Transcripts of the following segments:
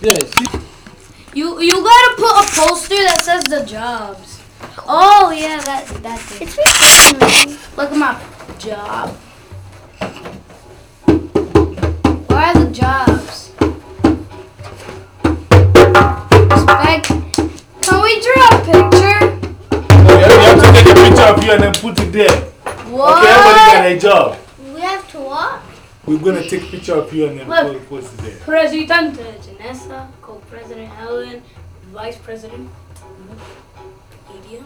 Yes. You gotta put a poster that says the jobs. Oh yeah, that thing. It's really Look at my job. Where are the jobs? Spec. Can we draw a picture? Oh, yeah, you have to take a picture of you and then put it there. What? Okay, everybody got a job. We have to what? We're gonna take a picture of you and then Look. post it there. President Janessa, Co-President Helen, Vice President Lydia,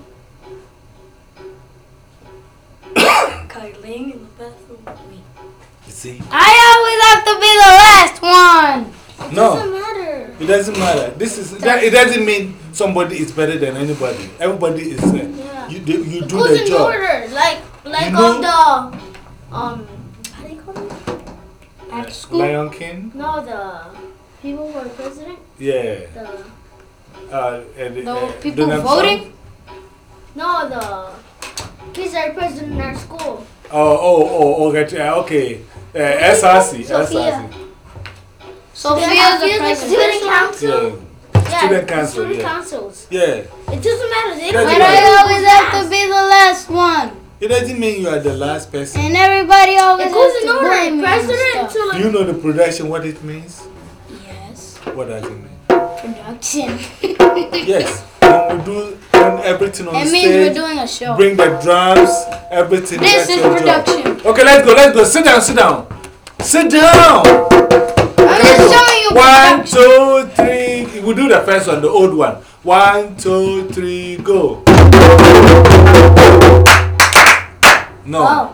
Kyling in the bathroom. Me. You see? I always have to be the last one. It No. doesn't matter. It doesn't matter. It doesn't mean somebody is better than anybody. Everybody is. Yeah. You It do goes the in job. order, like You on know- the how do you call it? At school. Lion King. No, the people who are president. Yeah. The The people Donald voting. Trump. no, the kids that are president in our school. Okay. SRC. Sophia. Sophia's the Student president. council. Yeah. Student council, Student yeah. councils. Yeah. It doesn't matter. They Doesn't But don't matter. I always have to be the last one. It doesn't mean you are the last person. And everybody always It goes has in to order. blame me and President stuff. to Do like. you know the production, what it means? Yes. What does it mean? Production. Yes. When everything on It the means we're stage, doing a show. bring the drums, everything. This that's is your job. production. Okay, let's go. Sit down. Sit down. I'm just showing you 1, production. 2, 3. We'll do the first one, the old one. 1, 2, 3, go. No. Oh.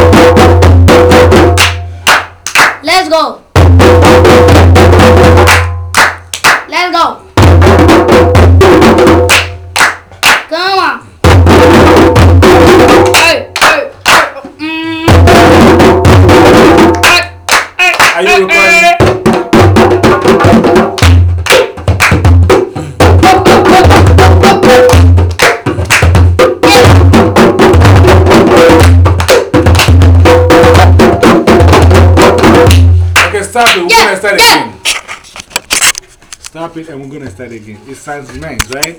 Let's go. Let's go. Come on. Hey. Are you recording? Okay, stop it. We're gonna start again. Stop it and we're gonna start again. It sounds nice, right?